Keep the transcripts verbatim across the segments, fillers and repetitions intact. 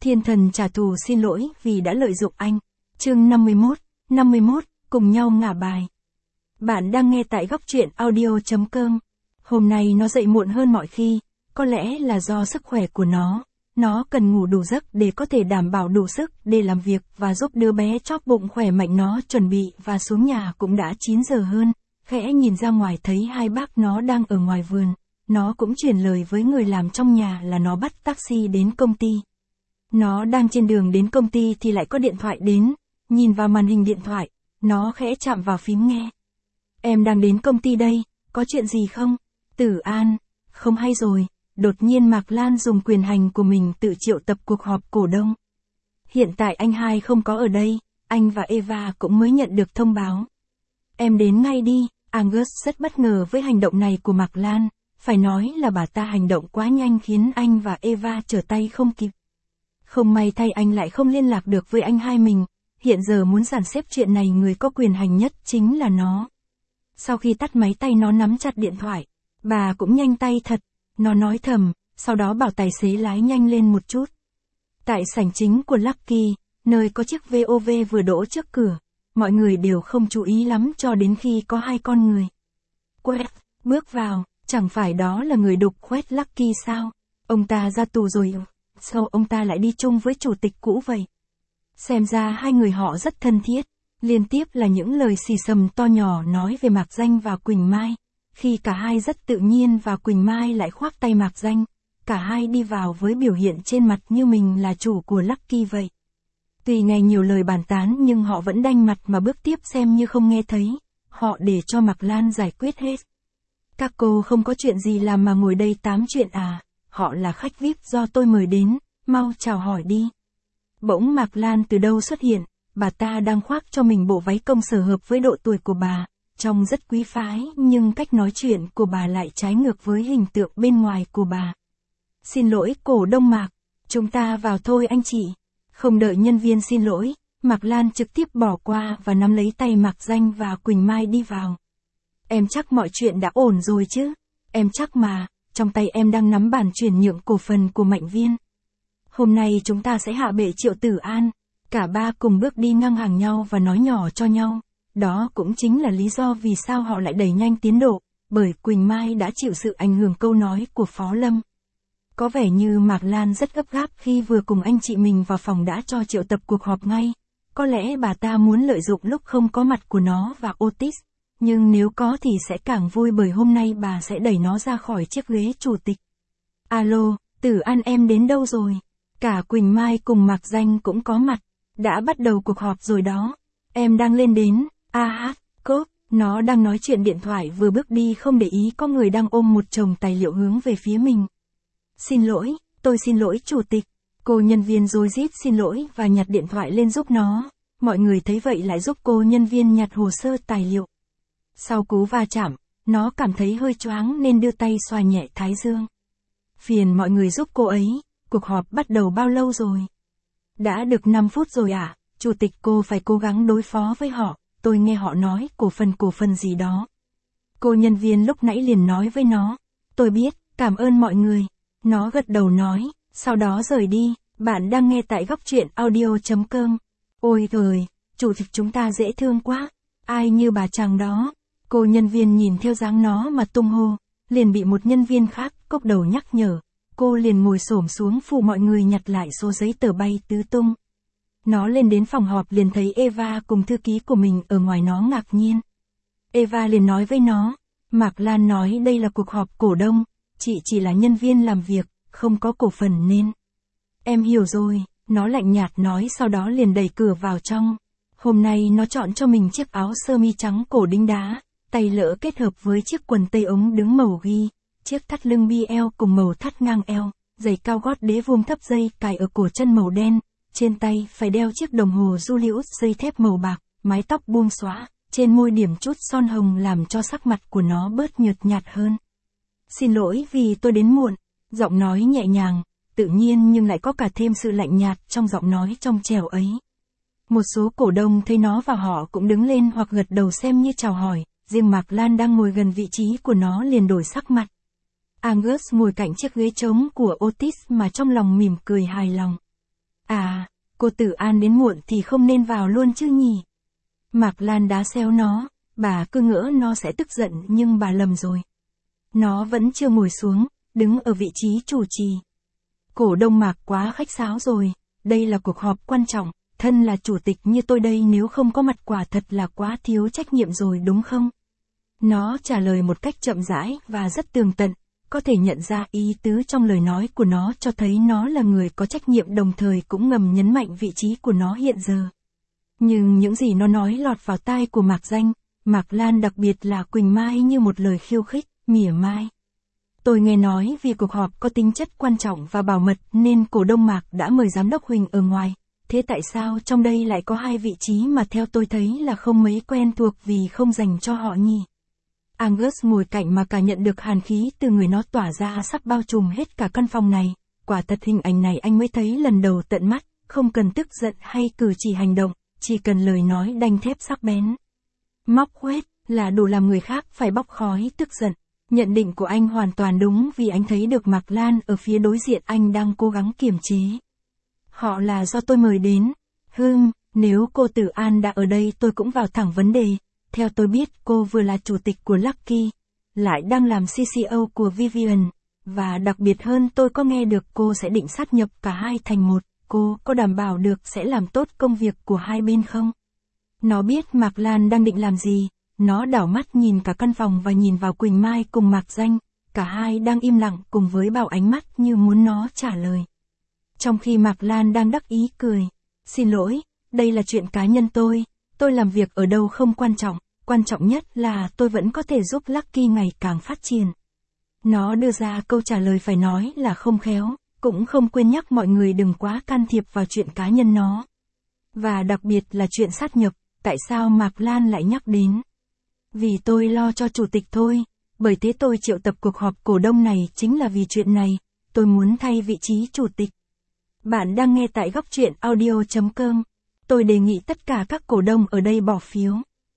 Thiên thần trả thù xin lỗi vì đã lợi dụng anh. Chương năm mươi mốt, năm mươi mốt, cùng nhau ngả bài. Bạn đang nghe tại góc truyện audio chấm com. Hôm nay nó dậy muộn hơn mọi khi, có lẽ là do sức khỏe của nó. Nó cần ngủ đủ giấc để có thể đảm bảo đủ sức để làm việc và giúp đứa bé chóp bụng khỏe mạnh nó chuẩn bị và xuống nhà cũng đã chín giờ hơn. Khẽ nhìn ra ngoài thấy hai bác nó đang ở ngoài vườn. Nó cũng truyền lời với người làm trong nhà là nó bắt taxi đến công ty. Nó đang trên đường đến công ty thì lại có điện thoại đến. Nhìn vào màn hình điện thoại, nó khẽ chạm vào phím nghe. Em đang đến công ty đây, có chuyện gì không? Tử An, không hay rồi. Đột nhiên Mạc Lan dùng quyền hành của mình tự triệu tập cuộc họp cổ đông. Hiện tại anh hai không có ở đây, anh và Eva cũng mới nhận được thông báo. Em đến ngay đi. Angus rất bất ngờ với hành động này của Mạc Lan, phải nói là bà ta hành động quá nhanh khiến anh và Eva trở tay không kịp. Không may thay anh lại không liên lạc được với anh hai mình, hiện giờ muốn dàn xếp chuyện này người có quyền hành nhất chính là nó. Sau khi tắt máy tay nó nắm chặt điện thoại, bà cũng nhanh tay thật, nó nói thầm, sau đó bảo tài xế lái nhanh lên một chút. Tại sảnh chính của Lucky, nơi có chiếc vê o vê vừa đỗ trước cửa, mọi người đều không chú ý lắm cho đến khi có hai con người. Quét, bước vào, chẳng phải đó là người đục khoét Lucky sao? Ông ta ra tù rồi, sao ông ta lại đi chung với chủ tịch cũ vậy? Xem ra hai người họ rất thân thiết, liên tiếp là những lời xì xầm to nhỏ nói về Mạc Danh và Quỳnh Mai. Khi cả hai rất tự nhiên và Quỳnh Mai lại khoác tay Mạc Danh, cả hai đi vào với biểu hiện trên mặt như mình là chủ của Lucky vậy. Tuy nghe nhiều lời bàn tán nhưng họ vẫn đanh mặt mà bước tiếp xem như không nghe thấy, họ để cho Mạc Lan giải quyết hết. Các cô không có chuyện gì làm mà ngồi đây tám chuyện à, họ là khách vi ai pi do tôi mời đến, mau chào hỏi đi. Bỗng Mạc Lan từ đâu xuất hiện, bà ta đang khoác cho mình bộ váy công sở hợp với độ tuổi của bà, trông rất quý phái nhưng cách nói chuyện của bà lại trái ngược với hình tượng bên ngoài của bà. Xin lỗi cổ đông Mạc, chúng ta vào thôi anh chị. Không đợi nhân viên xin lỗi, Mạc Lan trực tiếp bỏ qua và nắm lấy tay Mạc Danh và Quỳnh Mai đi vào. Em chắc mọi chuyện đã ổn rồi chứ? Em chắc mà, trong tay em đang nắm bản chuyển nhượng cổ phần của Mạnh Viên. Hôm nay chúng ta sẽ hạ bệ Triệu Tử An. Cả ba cùng bước đi ngang hàng nhau và nói nhỏ cho nhau. Đó cũng chính là lý do vì sao họ lại đẩy nhanh tiến độ, bởi Quỳnh Mai đã chịu sự ảnh hưởng câu nói của Phó Lâm. Có vẻ như Mạc Lan rất gấp gáp khi vừa cùng anh chị mình vào phòng đã cho triệu tập cuộc họp ngay. Có lẽ bà ta muốn lợi dụng lúc không có mặt của nó và Otis, nhưng nếu có thì sẽ càng vui bởi hôm nay bà sẽ đẩy nó ra khỏi chiếc ghế chủ tịch. Alo, Tử An em đến đâu rồi? Cả Quỳnh Mai cùng Mạc Danh cũng có mặt. Đã bắt đầu cuộc họp rồi đó. Em đang lên đến. A hát, cốp, nó đang nói chuyện điện thoại vừa bước đi không để ý có người đang ôm một chồng tài liệu hướng về phía mình. Xin lỗi, tôi xin lỗi chủ tịch. Cô nhân viên rối rít xin lỗi và nhặt điện thoại lên giúp nó. Mọi người thấy vậy lại giúp cô nhân viên nhặt hồ sơ tài liệu. Sau cú va chạm, nó cảm thấy hơi choáng nên đưa tay xoa nhẹ thái dương. Phiền mọi người giúp cô ấy, cuộc họp bắt đầu bao lâu rồi? Đã được năm phút rồi ạ, à? Chủ tịch cô phải cố gắng đối phó với họ, tôi nghe họ nói cổ phần cổ phần gì đó. Cô nhân viên lúc nãy liền nói với nó, tôi biết, cảm ơn mọi người. Nó gật đầu nói, sau đó rời đi. Bạn đang nghe tại góc truyện audio chấm com. Ôi trời, chủ tịch chúng ta dễ thương quá, ai như bà chàng đó. Cô nhân viên nhìn theo dáng nó mà tung hô, liền bị một nhân viên khác cốc đầu nhắc nhở. Cô liền ngồi xổm xuống phụ mọi người nhặt lại số giấy tờ bay tứ tung. Nó lên đến phòng họp liền thấy Eva cùng thư ký của mình ở ngoài, nó ngạc nhiên. Eva liền nói với nó, Mạc Lan nói đây là cuộc họp cổ đông, chị chỉ là nhân viên làm việc, không có cổ phần nên. Em hiểu rồi, nó lạnh nhạt nói sau đó liền đẩy cửa vào trong. Hôm nay nó chọn cho mình chiếc áo sơ mi trắng cổ đính đá, tay lỡ kết hợp với chiếc quần tây ống đứng màu ghi, chiếc thắt lưng bi eo cùng màu thắt ngang eo, giày cao gót đế vuông thấp dây cài ở cổ chân màu đen, trên tay phải đeo chiếc đồng hồ Julius dây thép màu bạc, mái tóc buông xõa, trên môi điểm chút son hồng làm cho sắc mặt của nó bớt nhợt nhạt hơn. Xin lỗi vì tôi đến muộn, giọng nói nhẹ nhàng, tự nhiên nhưng lại có cả thêm sự lạnh nhạt trong giọng nói trong trẻo ấy. Một số cổ đông thấy nó và họ cũng đứng lên hoặc gật đầu xem như chào hỏi, riêng Mạc Lan đang ngồi gần vị trí của nó liền đổi sắc mặt. Angus ngồi cạnh chiếc ghế trống của Otis mà trong lòng mỉm cười hài lòng. cô Tử An đến muộn thì không nên vào luôn chứ nhỉ. Mạc Lan đá xéo nó, bà cứ ngỡ nó sẽ tức giận nhưng bà lầm rồi. Nó vẫn chưa ngồi xuống, đứng ở vị trí chủ trì. Cổ đông Mạc quá khách sáo rồi, đây là cuộc họp quan trọng, thân là chủ tịch như tôi đây nếu không có mặt quả thật là quá thiếu trách nhiệm rồi đúng không? Nó trả lời một cách chậm rãi và rất tường tận, có thể nhận ra ý tứ trong lời nói của nó cho thấy nó là người có trách nhiệm đồng thời cũng ngầm nhấn mạnh vị trí của nó hiện giờ. Nhưng những gì nó nói lọt vào tai của Mạc Danh, Mạc Lan đặc biệt là Quỳnh Mai như một lời khiêu khích, mỉa mai. Tôi nghe nói vì cuộc họp có tính chất quan trọng và bảo mật nên cổ đông Mạc đã mời giám đốc Huỳnh ở ngoài, thế tại sao trong đây lại có hai vị trí mà theo tôi thấy là không mấy quen thuộc vì không dành cho họ nhỉ? Angus ngồi cạnh mà cả nhận được hàn khí từ người nó tỏa ra sắp bao trùm hết cả căn phòng này, quả thật hình ảnh này anh mới thấy lần đầu tận mắt, không cần tức giận hay cử chỉ hành động, chỉ cần lời nói đanh thép sắc bén. Móc quét là đủ làm người khác phải bốc khói tức giận. Nhận định của anh hoàn toàn đúng vì anh thấy được Mạc Lan ở phía đối diện anh đang cố gắng kiềm chế. Họ là do tôi mời đến. Hừm, nếu cô Tử An đã ở đây tôi cũng vào thẳng vấn đề. Theo tôi biết cô vừa là chủ tịch của Lucky, lại đang làm xê xê ô của Vivian, và đặc biệt hơn tôi có nghe được cô sẽ định sát nhập cả hai thành một, cô có đảm bảo được sẽ làm tốt công việc của hai bên không? Nó biết Mạc Lan đang định làm gì, nó đảo mắt nhìn cả căn phòng và nhìn vào Quỳnh Mai cùng Mạc Danh, cả hai đang im lặng cùng với bao ánh mắt như muốn nó trả lời. Trong khi Mạc Lan đang đắc ý cười, xin lỗi, đây là chuyện cá nhân tôi, tôi làm việc ở đâu không quan trọng, quan trọng nhất là tôi vẫn có thể giúp Lucky ngày càng phát triển. Nó đưa ra câu trả lời phải nói là không khéo, cũng không quên nhắc mọi người đừng quá can thiệp vào chuyện cá nhân nó. Và đặc biệt là chuyện sát nhập, tại sao Mạc Lan lại nhắc đến? Vì tôi lo cho chủ tịch thôi, bởi thế tôi triệu tập cuộc họp cổ đông này chính là vì chuyện này, tôi muốn thay vị trí chủ tịch. Bạn đang nghe tại góc truyện audio chấm com. Tôi đề nghị tất cả các cổ đông ở đây bỏ phiếu.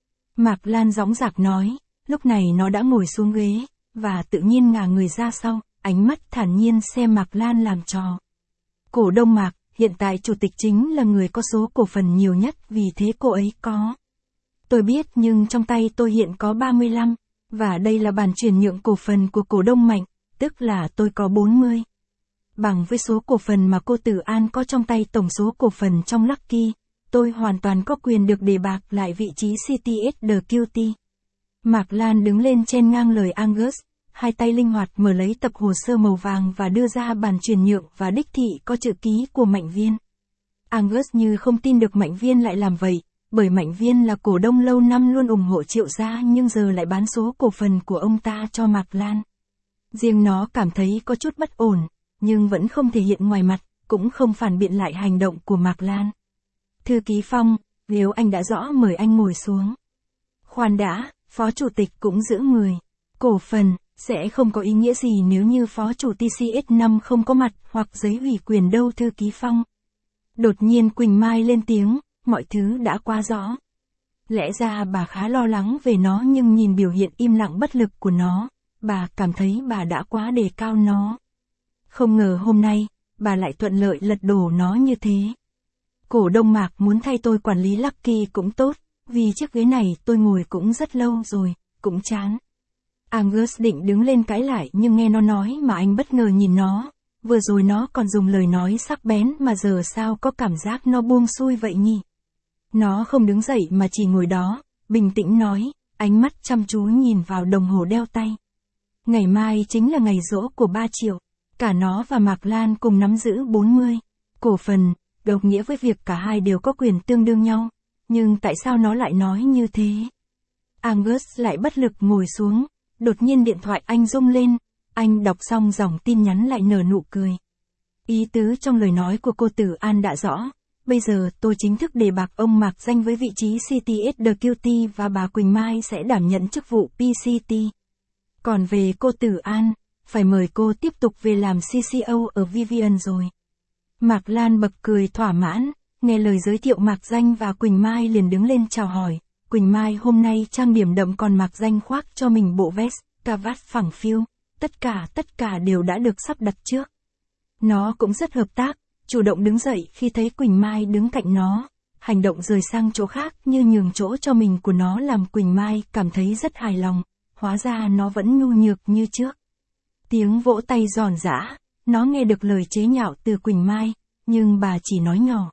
Mạc Lan dõng dạc nói, lúc này nó đã ngồi xuống ghế, và tự nhiên ngả người ra sau, ánh mắt thản nhiên xem Mạc Lan làm trò. Cổ đông Mạc, hiện tại chủ tịch chính là người có số cổ phần nhiều nhất vì thế cô ấy có. Tôi biết nhưng trong tay tôi hiện có ba mươi lăm, và đây là bản chuyển nhượng cổ phần của cổ đông mạnh, tức là tôi có bốn mươi. Bằng với số cổ phần mà cô Tử An có trong tay tổng số cổ phần trong Lucky, tôi hoàn toàn có quyền được đề bạc lại vị trí xê tê ét đê quy tê. Mạc Lan đứng lên chen ngang lời Angus, hai tay linh hoạt mở lấy tập hồ sơ màu vàng và đưa ra bản chuyển nhượng và đích thị có chữ ký của Mạnh Viên. Angus như không tin được Mạnh Viên lại làm vậy, bởi Mạnh Viên là cổ đông lâu năm luôn ủng hộ Triệu gia nhưng giờ lại bán số cổ phần của ông ta cho Mạc Lan. Riêng nó cảm thấy có chút bất ổn, nhưng vẫn không thể hiện ngoài mặt, cũng không phản biện lại hành động của Mạc Lan. Thư ký Phong, nếu anh đã rõ mời anh ngồi xuống. Khoan đã, phó chủ tịch cũng giữ người. Cổ phần, sẽ không có ý nghĩa gì nếu như phó chủ tê xê ét năm không có mặt hoặc giấy ủy quyền đâu thư ký Phong. Đột nhiên Quỳnh Mai lên tiếng, mọi thứ đã quá rõ. Lẽ ra bà khá lo lắng về nó nhưng nhìn biểu hiện im lặng bất lực của nó, bà cảm thấy bà đã quá đề cao nó. Không ngờ hôm nay, bà lại thuận lợi lật đổ nó như thế. Cổ đông Mạc muốn thay tôi quản lý Lucky cũng tốt, vì chiếc ghế này tôi ngồi cũng rất lâu rồi, cũng chán. Angus định đứng lên cãi lại nhưng nghe nó nói mà anh bất ngờ nhìn nó, vừa rồi nó còn dùng lời nói sắc bén mà giờ sao có cảm giác nó buông xuôi vậy nhỉ? Nó không đứng dậy mà chỉ ngồi đó, bình tĩnh nói, ánh mắt chăm chú nhìn vào đồng hồ đeo tay. Ngày mai chính là ngày giỗ của ba Triệu, cả nó và Mạc Lan cùng nắm giữ bốn mươi cổ phần, đồng nghĩa với việc cả hai đều có quyền tương đương nhau, nhưng tại sao nó lại nói như thế? Angus lại bất lực ngồi xuống, đột nhiên điện thoại anh rung lên, anh đọc xong dòng tin nhắn lại nở nụ cười. Ý tứ trong lời nói của cô Tử An đã rõ, bây giờ tôi chính thức đề bạc ông Mạc Danh với vị trí xê tê ét đê quy tê và bà Quỳnh Mai sẽ đảm nhận chức vụ pê xê tê. Còn về cô Tử An, phải mời cô tiếp tục về làm xê xê ô ở Vivian rồi. Mạc Lan bật cười thỏa mãn, nghe lời giới thiệu Mạc Danh và Quỳnh Mai liền đứng lên chào hỏi. Quỳnh Mai hôm nay trang điểm đậm còn Mạc Danh khoác cho mình bộ vest, cà vạt phẳng phiu, tất cả tất cả đều đã được sắp đặt trước. Nó cũng rất hợp tác, chủ động đứng dậy khi thấy Quỳnh Mai đứng cạnh nó, hành động rời sang chỗ khác như nhường chỗ cho mình của nó làm Quỳnh Mai cảm thấy rất hài lòng, hóa ra nó vẫn nhu nhược như trước. Tiếng vỗ tay giòn giã, nó nghe được lời chế nhạo từ Quỳnh Mai, nhưng bà chỉ nói nhỏ.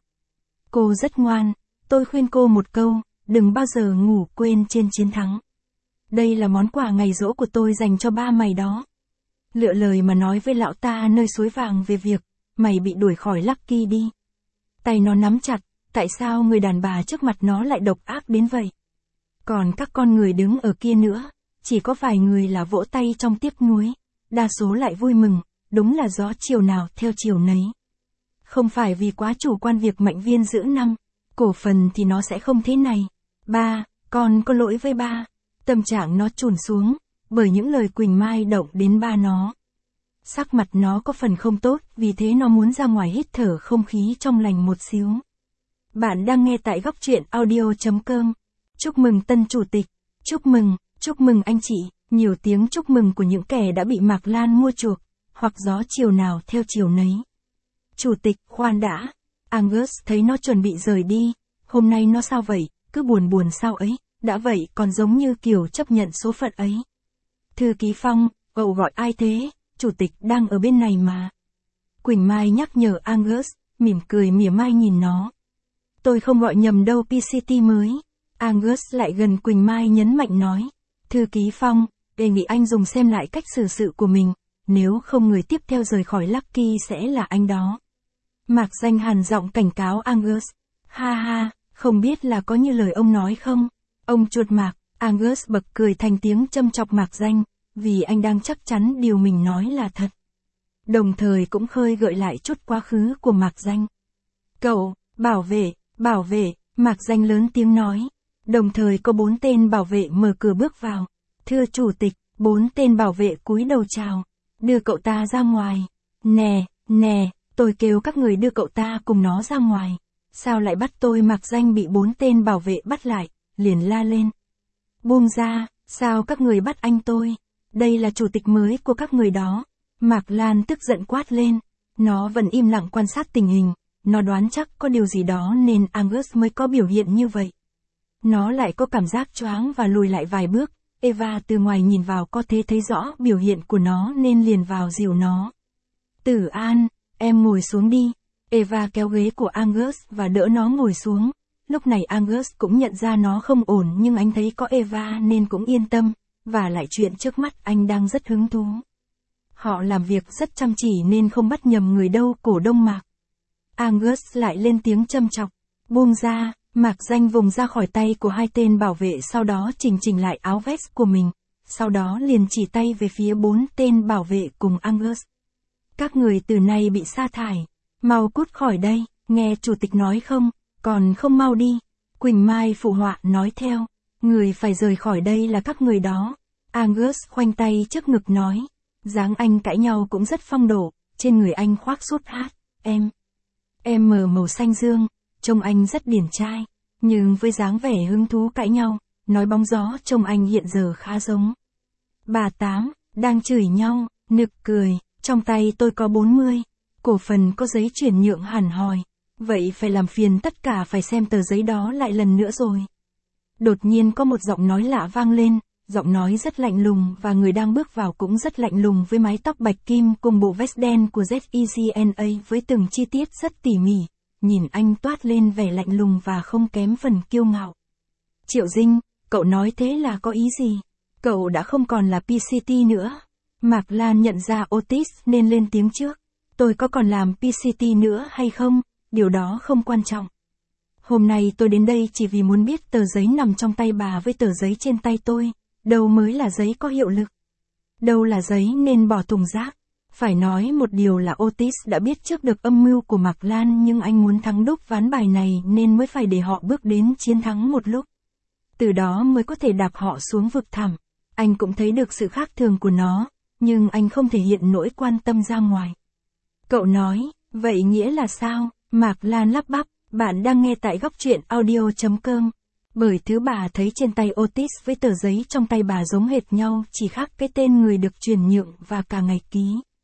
Cô rất ngoan, tôi khuyên cô một câu, đừng bao giờ ngủ quên trên chiến thắng. Đây là món quà ngày giỗ của tôi dành cho ba mày đó. Lựa lời mà nói với lão ta nơi suối vàng về việc, mày bị đuổi khỏi Lucky đi. Tay nó nắm chặt, tại sao người đàn bà trước mặt nó lại độc ác đến vậy? Còn các con người đứng ở kia nữa, chỉ có vài người là vỗ tay trong tiếc nuối, đa số lại vui mừng, đúng là gió chiều nào theo chiều nấy. Không phải vì quá chủ quan việc Mạnh Viên giữ năm cổ phần thì nó sẽ không thế này. Ba, con có lỗi với ba. Tâm trạng nó chùn xuống, bởi những lời Quỳnh Mai động đến ba nó. Sắc mặt nó có phần không tốt, vì thế nó muốn ra ngoài hít thở không khí trong lành một xíu. Bạn đang nghe tại góc truyện audio chấm com. Chúc mừng tân chủ tịch. Chúc mừng, chúc mừng anh chị. Nhiều tiếng chúc mừng của những kẻ đã bị Mạc Lan mua chuộc, hoặc gió chiều nào theo chiều nấy. Chủ tịch, khoan đã. Angus thấy nó chuẩn bị rời đi. Hôm nay nó sao vậy, cứ buồn buồn sao ấy, đã vậy còn giống như kiểu chấp nhận số phận ấy. Thư ký Phong, cậu gọi ai thế, chủ tịch đang ở bên này mà. Quỳnh Mai nhắc nhở Angus, mỉm cười mỉa mai nhìn nó. Tôi không gọi nhầm đâu pê xê tê mới. Angus lại gần Quỳnh Mai nhấn mạnh nói. Thư ký Phong, đề nghị anh dùng xem lại cách xử sự của mình, nếu không người tiếp theo rời khỏi Lucky sẽ là anh đó. Mạc Danh hàn giọng cảnh cáo Angus. Ha ha, không biết là có như lời ông nói không? Ông chuột Mạc. Angus bật cười thành tiếng châm chọc Mạc Danh, vì anh đang chắc chắn điều mình nói là thật. Đồng thời cũng khơi gợi lại chút quá khứ của Mạc Danh. Cậu, bảo vệ, bảo vệ, Mạc Danh lớn tiếng nói. Đồng thời có bốn tên bảo vệ mở cửa bước vào. Thưa chủ tịch, bốn tên bảo vệ cúi đầu chào. Đưa cậu ta ra ngoài. Nè, nè, tôi kêu các người đưa cậu ta cùng nó ra ngoài. Sao lại bắt tôi? Mạc Danh bị bốn tên bảo vệ bắt lại, liền la lên. Buông ra, sao các người bắt anh tôi? Đây là chủ tịch mới của các người đó. Mạc Lan tức giận quát lên. Nó vẫn im lặng quan sát tình hình. Nó đoán chắc có điều gì đó nên Angus mới có biểu hiện như vậy. Nó lại có cảm giác choáng và lùi lại vài bước. Eva từ ngoài nhìn vào có thể thấy rõ biểu hiện của nó nên liền vào dìu nó. Tử An, em ngồi xuống đi. Eva kéo ghế của Angus và đỡ nó ngồi xuống. Lúc này Angus cũng nhận ra nó không ổn nhưng anh thấy có Eva nên cũng yên tâm, và lại chuyện trước mắt anh đang rất hứng thú. Họ làm việc rất chăm chỉ nên không bắt nhầm người đâu. Cổ đông Mạc. Angus lại lên tiếng châm chọc. Buông ra. Mạc Danh vùng ra khỏi tay của hai tên bảo vệ, sau đó chỉnh chỉnh lại áo vest của mình, sau đó liền chỉ tay về phía bốn tên bảo vệ cùng Angus. Các người từ nay bị sa thải, mau cút khỏi đây, nghe chủ tịch nói không, còn không mau đi. Quỳnh Mai phụ họa nói theo, người phải rời khỏi đây là các người đó. Angus khoanh tay trước ngực nói, dáng anh cãi nhau cũng rất phong độ, trên người anh khoác sút hát, em, em mờ màu xanh dương. Trông anh rất điển trai, nhưng với dáng vẻ hứng thú cãi nhau, nói bóng gió trông anh hiện giờ khá giống. Bà Tám, đang chửi nhau, nực cười, trong tay tôi có bốn mươi, cổ phần có giấy chuyển nhượng hẳn hoi, vậy phải làm phiền tất cả phải xem tờ giấy đó lại lần nữa rồi. Đột nhiên có một giọng nói lạ vang lên, giọng nói rất lạnh lùng và người đang bước vào cũng rất lạnh lùng với mái tóc bạch kim cùng bộ vest đen của Z E C N A với từng chi tiết rất tỉ mỉ. Nhìn anh toát lên vẻ lạnh lùng và không kém phần kiêu ngạo. Triệu Dinh, cậu nói thế là có ý gì? Cậu đã không còn là pê xê tê nữa. Mạc Lan nhận ra Otis nên lên tiếng trước. Tôi có còn làm pê xê tê nữa hay không? Điều đó không quan trọng. Hôm nay tôi đến đây chỉ vì muốn biết tờ giấy nằm trong tay bà với tờ giấy trên tay tôi, đâu mới là giấy có hiệu lực. Đâu là giấy nên bỏ thùng rác. Phải nói một điều là Otis đã biết trước được âm mưu của Mạc Lan nhưng anh muốn thắng đúc ván bài này nên mới phải để họ bước đến chiến thắng một lúc. Từ đó mới có thể đạp họ xuống vực thẳm. Anh cũng thấy được sự khác thường của nó, nhưng anh không thể hiện nỗi quan tâm ra ngoài. Cậu nói, vậy nghĩa là sao? Mạc Lan lắp bắp, bạn đang nghe tại góc truyện audio chấm com. Bởi thứ bà thấy trên tay Otis với tờ giấy trong tay bà giống hệt nhau, chỉ khác cái tên người được chuyển nhượng và cả ngày ký.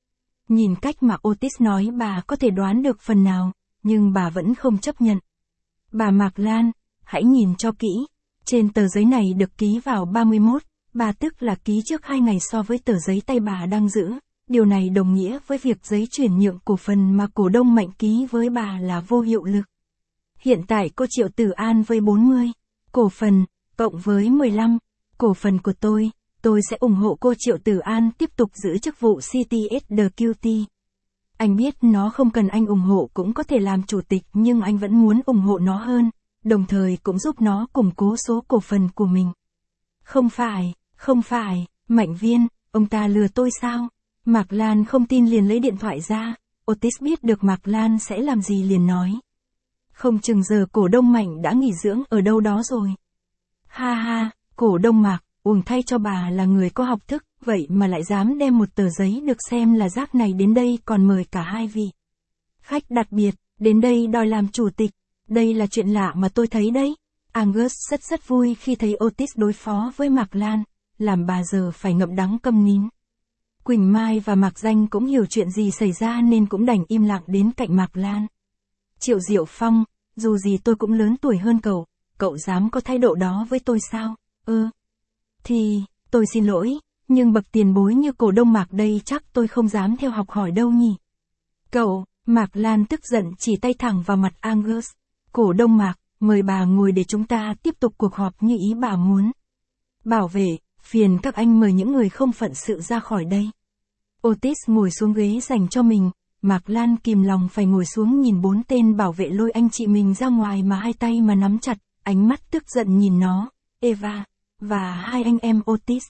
Nhìn cách mà Otis nói bà có thể đoán được phần nào, nhưng bà vẫn không chấp nhận. Bà Mạc Lan, hãy nhìn cho kỹ. Trên tờ giấy này được ký vào ba mươi mốt, bà tức là ký trước hai ngày so với tờ giấy tay bà đang giữ. Điều này đồng nghĩa với việc giấy chuyển nhượng cổ phần mà cổ đông Mạnh ký với bà là vô hiệu lực. Hiện tại cô Triệu Tử An với bốn mươi cổ phần, cộng với mười lăm cổ phần của tôi, tôi sẽ ủng hộ cô Triệu Tử An tiếp tục giữ chức vụ xê tê ét đê quy tê. Anh biết nó không cần anh ủng hộ cũng có thể làm chủ tịch, nhưng anh vẫn muốn ủng hộ nó hơn, đồng thời cũng giúp nó củng cố số cổ phần của mình. Không phải, không phải, Mạnh Viên, ông ta lừa tôi sao? Mạc Lan không tin liền lấy điện thoại ra. Otis biết được Mạc Lan sẽ làm gì liền nói. Không chừng giờ cổ đông Mạnh đã nghỉ dưỡng ở đâu đó rồi. Ha ha, cổ đông Mạc, uổng thay cho bà là người có học thức, vậy mà lại dám đem một tờ giấy được xem là rác này đến đây còn mời cả hai vị khách đặc biệt, đến đây đòi làm chủ tịch. Đây là chuyện lạ mà tôi thấy đấy. Angus rất rất vui khi thấy Otis đối phó với Mạc Lan, làm bà giờ phải ngậm đắng câm nín. Quỳnh Mai và Mạc Danh cũng hiểu chuyện gì xảy ra nên cũng đành im lặng đến cạnh Mạc Lan. Triệu Diệu Phong, dù gì tôi cũng lớn tuổi hơn cậu, cậu dám có thái độ đó với tôi sao? Ơ. Ừ. Thì, tôi xin lỗi, nhưng bậc tiền bối như cổ đông Mạc đây chắc tôi không dám theo học hỏi đâu nhỉ. Cậu, Mạc Lan tức giận chỉ tay thẳng vào mặt Angus. Cổ đông Mạc, mời bà ngồi để chúng ta tiếp tục cuộc họp như ý bà muốn. Bảo vệ, phiền các anh mời những người không phận sự ra khỏi đây. Otis ngồi xuống ghế dành cho mình, Mạc Lan kìm lòng phải ngồi xuống nhìn bốn tên bảo vệ lôi anh chị mình ra ngoài mà hai tay mà nắm chặt, ánh mắt tức giận nhìn nó, Eva, và hai anh em Otis.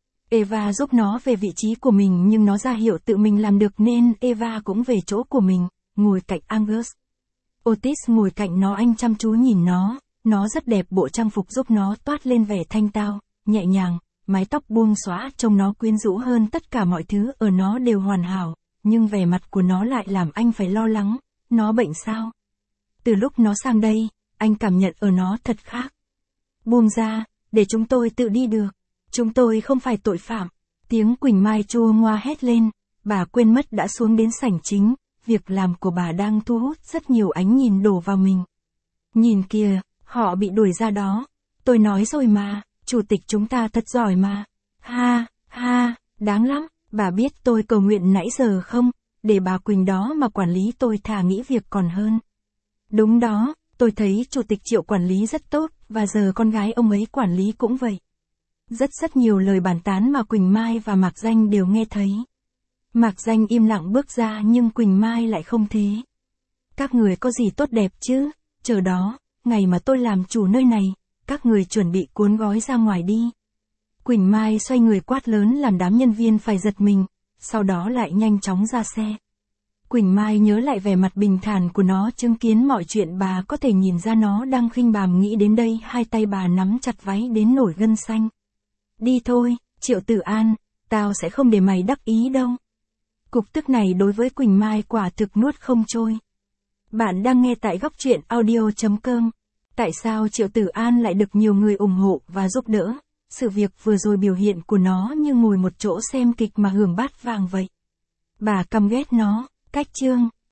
Eva giúp nó về vị trí của mình nhưng nó ra hiệu tự mình làm được nên Eva cũng về chỗ của mình, ngồi cạnh Angus. Otis ngồi cạnh nó, anh chăm chú nhìn nó, nó rất đẹp, bộ trang phục giúp nó toát lên vẻ thanh tao, nhẹ nhàng, mái tóc buông xõa trông nó quyến rũ hơn tất cả mọi thứ ở nó đều hoàn hảo, nhưng vẻ mặt của nó lại làm anh phải lo lắng, nó bệnh sao? Từ lúc nó sang đây, anh cảm nhận ở nó thật khác. Buông ra, để chúng tôi tự đi được, chúng tôi không phải tội phạm. Tiếng Quỳnh Mai chua ngoa hét lên, bà quên mất đã xuống đến sảnh chính, việc làm của bà đang thu hút rất nhiều ánh nhìn đổ vào mình. Nhìn kìa, họ bị đuổi ra đó, tôi nói rồi mà, chủ tịch chúng ta thật giỏi mà. Ha, ha, đáng lắm, bà biết tôi cầu nguyện nãy giờ không, để bà Quỳnh đó mà quản lý tôi thà nghỉ việc còn hơn. Đúng đó, tôi thấy chủ tịch Triệu quản lý rất tốt, và giờ con gái ông ấy quản lý cũng vậy. Rất rất nhiều lời bàn tán mà Quỳnh Mai và Mạc Danh đều nghe thấy. Mạc Danh im lặng bước ra nhưng Quỳnh Mai lại không thế. Các người có gì tốt đẹp chứ, chờ đó, ngày mà tôi làm chủ nơi này, các người chuẩn bị cuốn gói ra ngoài đi. Quỳnh Mai xoay người quát lớn làm đám nhân viên phải giật mình, sau đó lại nhanh chóng ra xe. Quỳnh Mai nhớ lại vẻ mặt bình thản của nó, chứng kiến mọi chuyện, bà có thể nhìn ra nó đang khinh bàm, nghĩ đến đây hai tay bà nắm chặt váy đến nổi gân xanh. Đi thôi, Triệu Tử An, tao sẽ không để mày đắc ý đâu. Cục tức này đối với Quỳnh Mai quả thực nuốt không trôi. Bạn đang nghe tại góc truyện audio chấm com. Tại sao Triệu Tử An lại được nhiều người ủng hộ và giúp đỡ? Sự việc vừa rồi biểu hiện của nó như ngồi một chỗ xem kịch mà hưởng bát vàng vậy. Bà căm ghét nó, cách chương.